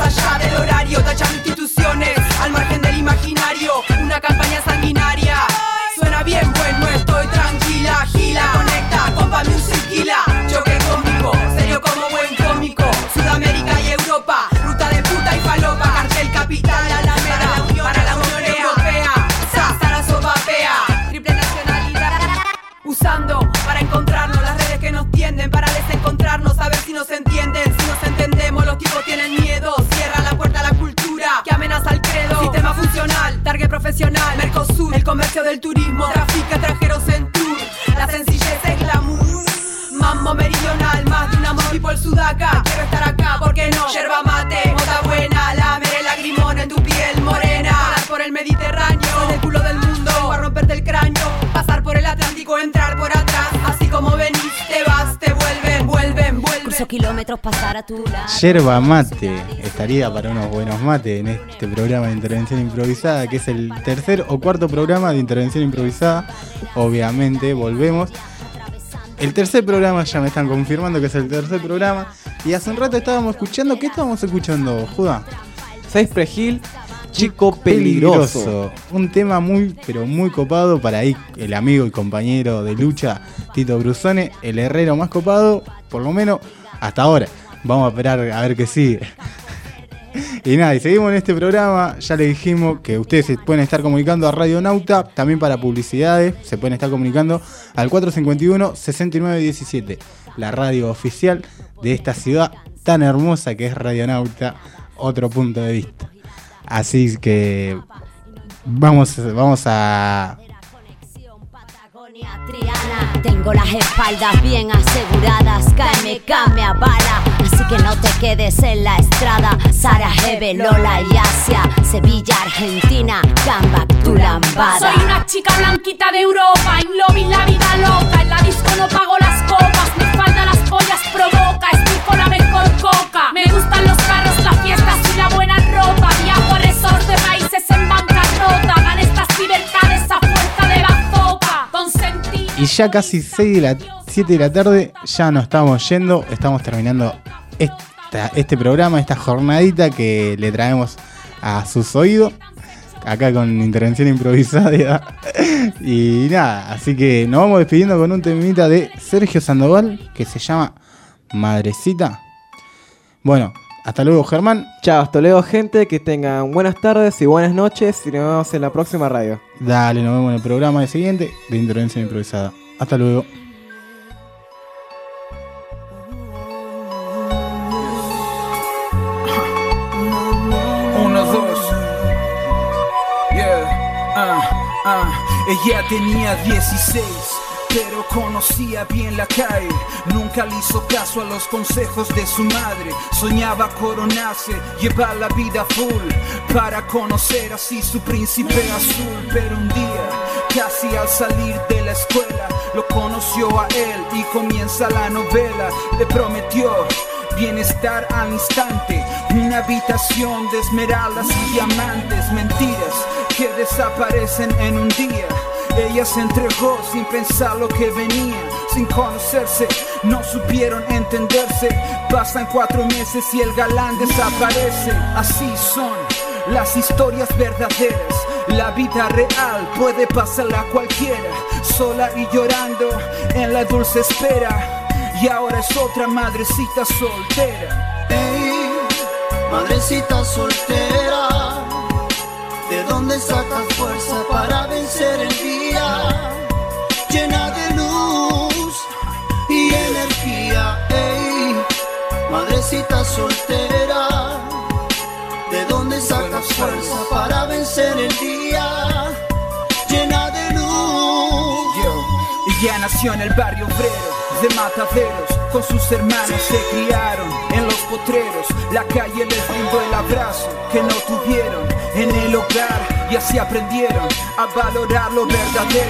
allá del horario, tachando instituciones al margen del imaginario. Una campaña sanguinaria. Suena bien, bueno, estoy tranquila. Gila, conecta, compa music, gila. Choque cómico, serio como buen cómico. Sudamérica y Europa, ruta de puta y falopa. Cartel capital, Alameda, para la Unión Europea. Sarazo vapea, triple nacionalidad. Usando para encontrarnos las redes que nos tienden para desencontrarnos, a ver si nos entienden, si nos entendemos. Los tipos tienen miedo, cierra la puerta a la cultura que amenaza al credo. Sistema funcional, target profesional, Mercosur, el comercio del turismo, trafica extranjeros en tour. La sencillez es glamour. Mambo meridional, más de un amor tipo el sudaca. Quiero estar acá, ¿por qué no? Yerba mate, mota buena, la mere lagrimón en tu piel morena. Volar por el Mediterráneo, en el culo del mundo, a romperte el cráneo. Pasar por el Atlántico, entrar por atrás. Así como venís, te vas, te vuelven. Cruzo kilómetros, pasar a tu lado. Yerba mate, estaría para unos buenos mates en este programa de intervención improvisada, que es el tercer o cuarto programa de intervención improvisada. Obviamente, volvemos. El tercer programa, ya me están confirmando que es el tercer programa. Y hace un rato estábamos escuchando, ¿qué estábamos escuchando, Judá? Cypress Hill, Chico Peligroso. Un tema muy, pero muy copado para ahí el amigo y compañero de lucha Tito Brusone, el herrero más copado, por lo menos hasta ahora. Vamos a esperar a ver qué sigue. Y nada, y seguimos en este programa. Ya le dijimos que ustedes se pueden estar comunicando a Radio Nauta, también para publicidades, se pueden estar comunicando al 451-6917, la radio oficial de esta ciudad tan hermosa que es Radio Nauta, otro punto de vista. Así que vamos a... Tengo las espaldas bien aseguradas, KMK me avala, así que no te quedes en la estrada. Sarajevo, Lola y Asia, Sevilla, Argentina, Gamba, tu lambada. Soy una chica blanquita de Europa, en lobby la vida loca, en la disco no pago las copas, mi falda las pollas provoca, estoy con la mejor coca. Me gustan los carros, las fiestas y la buena ropa, viajo a resorts de países en bancarrota, gané estas libertades a fuerza de bazooka, consentí. Y ya casi 7 de la tarde, ya nos estamos yendo, estamos terminando este programa, esta jornadita que le traemos a sus oídos, acá con intervención improvisada. Y nada, así que nos vamos despidiendo con un temita de Sergio Sandoval que se llama Madrecita. Bueno, hasta luego, Germán. Chao, hasta luego, gente, que tengan buenas tardes y buenas noches y nos vemos en la próxima radio. Dale, nos vemos en el programa siguiente de intervención improvisada. Hasta luego. Ella tenía 16, pero conocía bien la calle. Nunca le hizo caso a los consejos de su madre. Soñaba coronarse, llevar la vida full, para conocer así su príncipe azul. Pero un día, casi al salir de la escuela, lo conoció a él y comienza la novela. Le prometió bienestar al instante, una habitación de esmeraldas y diamantes. Mentiras que desaparecen en un día. Ella se entregó sin pensar lo que venía. Sin conocerse, no supieron entenderse. Pasan 4 meses y el galán desaparece. Así son las historias verdaderas. La vida real puede pasarla cualquiera, sola y llorando en la dulce espera. Y ahora es otra madrecita soltera. Hey, madrecita soltera, ¿de dónde sacas fuerza para vencer el día? Llena de luz y energía. Hey, madrecita soltera, ¿de dónde sacas fuerza para vencer el día? Llena de luz. Ella nació en el barrio obrero de Mataderos, con sus hermanos se criaron en los potreros. La calle les brindó el abrazo que no tuvieron en el hogar, y así aprendieron a valorar lo verdadero.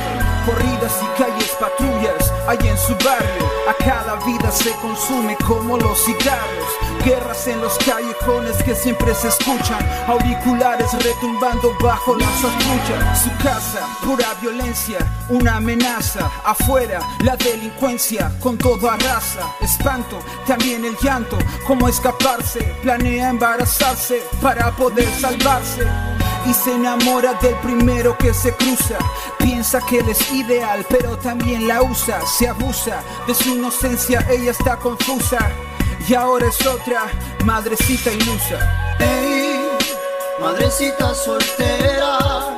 corridas y calles patrullas hay en su barrio. A cada vida se consume como los cigarros. Guerras en los callejones que siempre se escuchan, auriculares retumbando bajo las patruchas. Su casa, pura violencia, una amenaza. Afuera, la delincuencia con toda raza. Espanto, también el llanto, cómo escaparse. Planea embarazarse para poder salvarse. Y se enamora del primero que se cruza. Piensa que él es ideal, pero también la usa. Se abusa de su inocencia, ella está confusa. Y ahora es otra madrecita ilusa. Hey, madrecita soltera,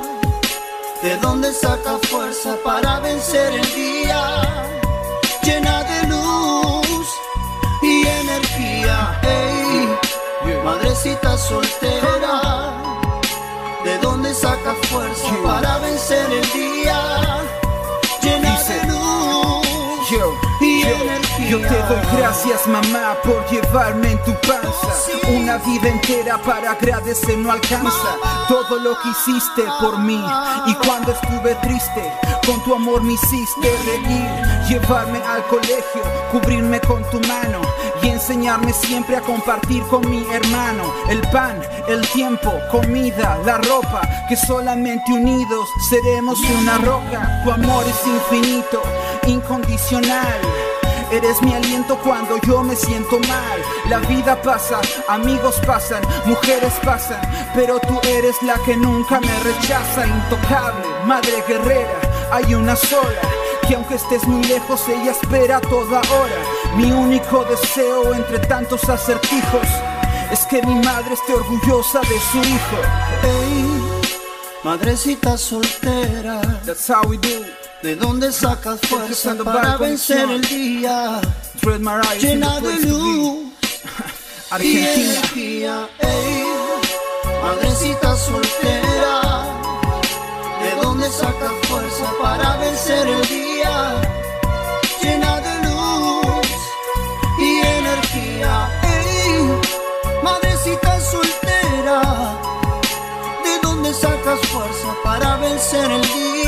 ¿de dónde saca fuerza para vencer el día? Llena de luz y energía. Hey, madrecita soltera, ¿de dónde saca fuerza para vencer el día? Llena de luz y energía. Yo te doy gracias, mamá, por llevarme en tu panza. Una vida entera para agradecer no alcanza. Todo lo que hiciste por mí. Y cuando estuve triste, con tu amor me hiciste reír. Llevarme al colegio, cubrirme con tu mano y enseñarme siempre a compartir con mi hermano. El pan, el tiempo, comida, la ropa, que solamente unidos seremos una roca. Tu amor es infinito, incondicional. Eres mi aliento cuando yo me siento mal. La vida pasa, amigos pasan, mujeres pasan, pero tú eres la que nunca me rechaza. Intocable, madre guerrera, hay una sola, que aunque estés muy lejos, ella espera a toda hora. Mi único deseo entre tantos acertijos es que mi madre esté orgullosa de su hijo. Hey, madrecita soltera, that's how we do. ¿De dónde sacas fuerza para vencer el día? Llena de luz y energía. Hey, madrecita soltera, ¿de dónde sacas fuerza para vencer el día? Llena de luz y energía. Hey, madrecita soltera, ¿de dónde sacas fuerza para vencer el día?